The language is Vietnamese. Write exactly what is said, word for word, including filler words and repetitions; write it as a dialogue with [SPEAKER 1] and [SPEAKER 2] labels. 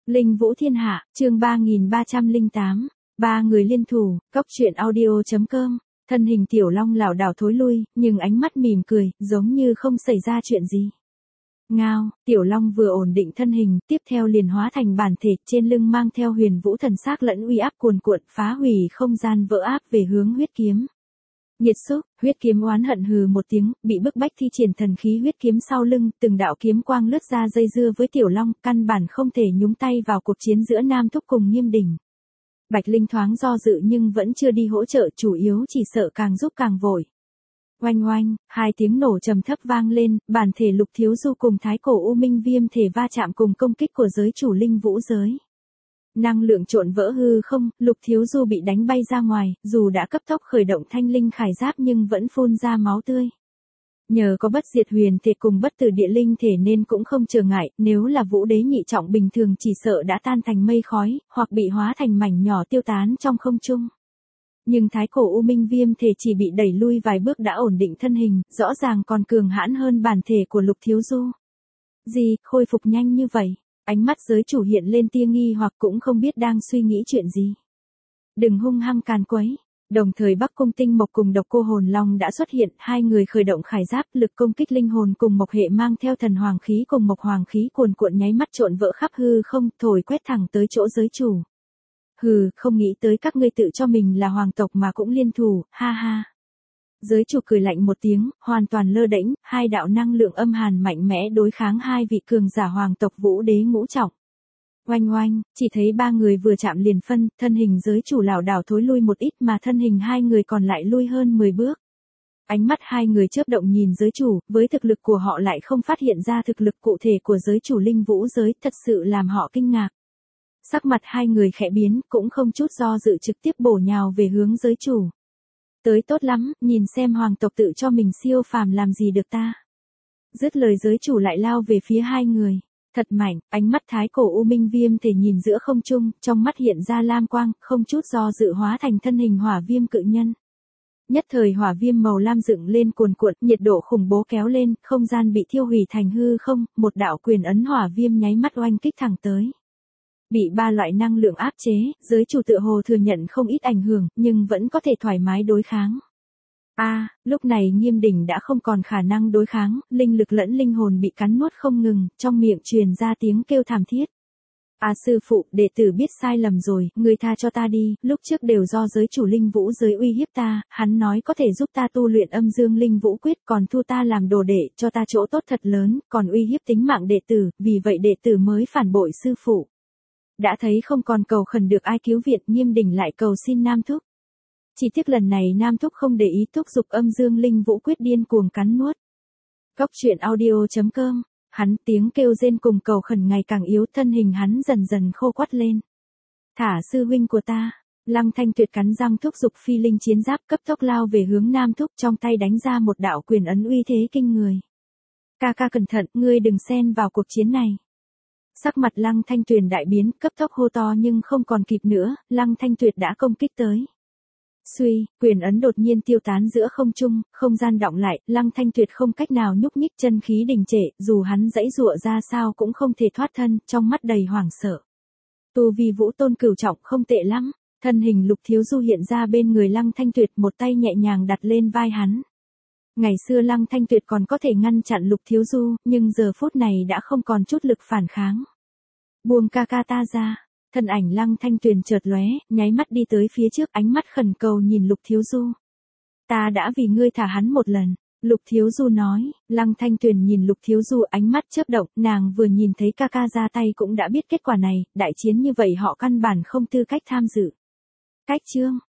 [SPEAKER 1] Linh Vũ Thiên Hạ, chương ba nghìn ba trăm lẻ tám, ba người liên thủ, cốc truyện audio chấm com, thân hình Tiểu Long lảo đảo thối lui, nhưng ánh mắt mỉm cười, giống như không xảy ra chuyện gì. Ngao, Tiểu Long vừa ổn định thân hình, tiếp theo liền hóa thành bản thể, trên lưng mang theo huyền vũ thần sắc lẫn uy áp cuồn cuộn, phá hủy không gian vỡ áp về hướng huyết kiếm. Nhiệt xúc, huyết kiếm oán hận hừ một tiếng, bị bức bách thi triển thần khí huyết kiếm sau lưng, từng đạo kiếm quang lướt ra dây dưa với Tiểu Long, căn bản không thể nhúng tay vào cuộc chiến giữa Nam Thúc cùng Nghiêm Đình. Bạch Linh thoáng do dự nhưng vẫn chưa đi hỗ trợ, chủ yếu chỉ sợ càng giúp càng vội. Oanh oanh, hai tiếng nổ trầm thấp vang lên, bản thể Lục Thiếu Du cùng thái cổ U Minh Viêm thể va chạm cùng công kích của giới chủ Linh Vũ giới. Năng lượng trộn vỡ hư không, Lục Thiếu Du bị đánh bay ra ngoài, dù đã cấp tốc khởi động thanh linh khải giáp nhưng vẫn phun ra máu tươi. Nhờ có bất diệt huyền thể cùng bất tử địa linh thể nên cũng không trở ngại, nếu là vũ đế nhị trọng bình thường chỉ sợ đã tan thành mây khói, hoặc bị hóa thành mảnh nhỏ tiêu tán trong không trung. Nhưng thái cổ U Minh Viêm thể chỉ bị đẩy lui vài bước đã ổn định thân hình, rõ ràng còn cường hãn hơn bản thể của Lục Thiếu Du. Gì, khôi phục nhanh như vậy? Ánh mắt giới chủ hiện lên tia nghi hoặc cũng không biết đang suy nghĩ chuyện gì. Đừng hung hăng càn quấy. Đồng thời Bắc Cung Tinh Mộc cùng Độc Cô Hồn Long đã xuất hiện, hai người khởi động khải giáp, lực công kích linh hồn cùng Mộc hệ mang theo thần hoàng khí cùng Mộc hoàng khí cuồn cuộn nháy mắt trộn vỡ khắp hư không, thổi quét thẳng tới chỗ giới chủ. Hừ, không nghĩ tới các ngươi tự cho mình là hoàng tộc mà cũng liên thủ, ha ha. Giới chủ cười lạnh một tiếng, hoàn toàn lơ đễnh, hai đạo năng lượng âm hàn mạnh mẽ đối kháng hai vị cường giả hoàng tộc vũ đế ngũ trọng. Oanh oanh, chỉ thấy ba người vừa chạm liền phân, thân hình giới chủ lảo đảo thối lui một ít mà thân hình hai người còn lại lui hơn mười bước. Ánh mắt hai người chớp động nhìn giới chủ, với thực lực của họ lại không phát hiện ra thực lực cụ thể của giới chủ Linh Vũ giới, thật sự làm họ kinh ngạc. Sắc mặt hai người khẽ biến, cũng không chút do dự trực tiếp bổ nhào về hướng giới chủ. Tới tốt lắm, nhìn xem hoàng tộc tự cho mình siêu phàm làm gì được ta. Dứt lời giới chủ lại lao về phía hai người. Thật mạnh, ánh mắt thái cổ U Minh Viêm thể nhìn giữa không trung, trong mắt hiện ra lam quang, không chút do dự hóa thành thân hình hỏa viêm cự nhân. Nhất thời hỏa viêm màu lam dựng lên cuồn cuộn, nhiệt độ khủng bố kéo lên, không gian bị thiêu hủy thành hư không, một đạo quyền ấn hỏa viêm nháy mắt oanh kích thẳng tới. Bị ba loại năng lượng áp chế, giới chủ tự hồ thừa nhận không ít ảnh hưởng, nhưng vẫn có thể thoải mái đối kháng. A, à, lúc này Nghiêm Đình đã không còn khả năng đối kháng, linh lực lẫn linh hồn bị cắn nuốt không ngừng, trong miệng truyền ra tiếng kêu thảm thiết. À sư phụ, đệ tử biết sai lầm rồi, người tha cho ta đi, lúc trước đều do giới chủ Linh Vũ giới uy hiếp ta, hắn nói có thể giúp ta tu luyện âm dương linh vũ quyết, còn thu ta làm đồ đệ, cho ta chỗ tốt thật lớn, còn uy hiếp tính mạng đệ tử, vì vậy đệ tử mới phản bội sư phụ. Đã thấy không còn cầu khẩn được ai cứu viện, Nghiêm Đình lại cầu xin Nam Thúc. Chỉ tiếc lần này Nam Thúc không để ý, thúc giục âm dương linh vũ quyết điên cuồng cắn nuốt. Cốc truyện audio chấm com, hắn tiếng kêu rên cùng cầu khẩn ngày càng yếu, thân hình hắn dần dần khô quắt lên. Thả sư huynh của ta, Lăng Thanh Tuyệt cắn răng thúc giục phi linh chiến giáp cấp tốc lao về hướng Nam Thúc, trong tay đánh ra một đạo quyền ấn uy thế kinh người. Ca ca cẩn thận, ngươi đừng xen vào cuộc chiến này. Sắc mặt Lăng Thanh Tuyền đại biến, cấp tốc hô to nhưng không còn kịp nữa, Lăng Thanh Tuyệt đã công kích tới. Suy, quyền ấn đột nhiên tiêu tán giữa không trung, không gian đọng lại, Lăng Thanh Tuyệt không cách nào nhúc nhích, chân khí đình trệ, dù hắn giãy giụa ra sao cũng không thể thoát thân, trong mắt đầy hoảng sợ. Tu vi vũ tôn cửu trọng không tệ lắm, thân hình Lục Thiếu Du hiện ra bên người Lăng Thanh Tuyệt, một tay nhẹ nhàng đặt lên vai hắn. Ngày xưa Lăng Thanh Tuyệt còn có thể ngăn chặn Lục Thiếu Du, nhưng giờ phút này đã không còn chút lực phản kháng. Buông ca ca ta ra. Thân ảnh Lăng Thanh Tuyền chợt lóe, nháy mắt đi tới phía trước, ánh mắt khẩn cầu nhìn Lục Thiếu Du. Ta đã vì ngươi thả hắn một lần, Lục Thiếu Du nói. Lăng Thanh Tuyền nhìn Lục Thiếu Du, ánh mắt chớp động, nàng vừa nhìn thấy ca ca ra tay cũng đã biết kết quả này, đại chiến như vậy họ căn bản không tư cách tham dự. Cách chương,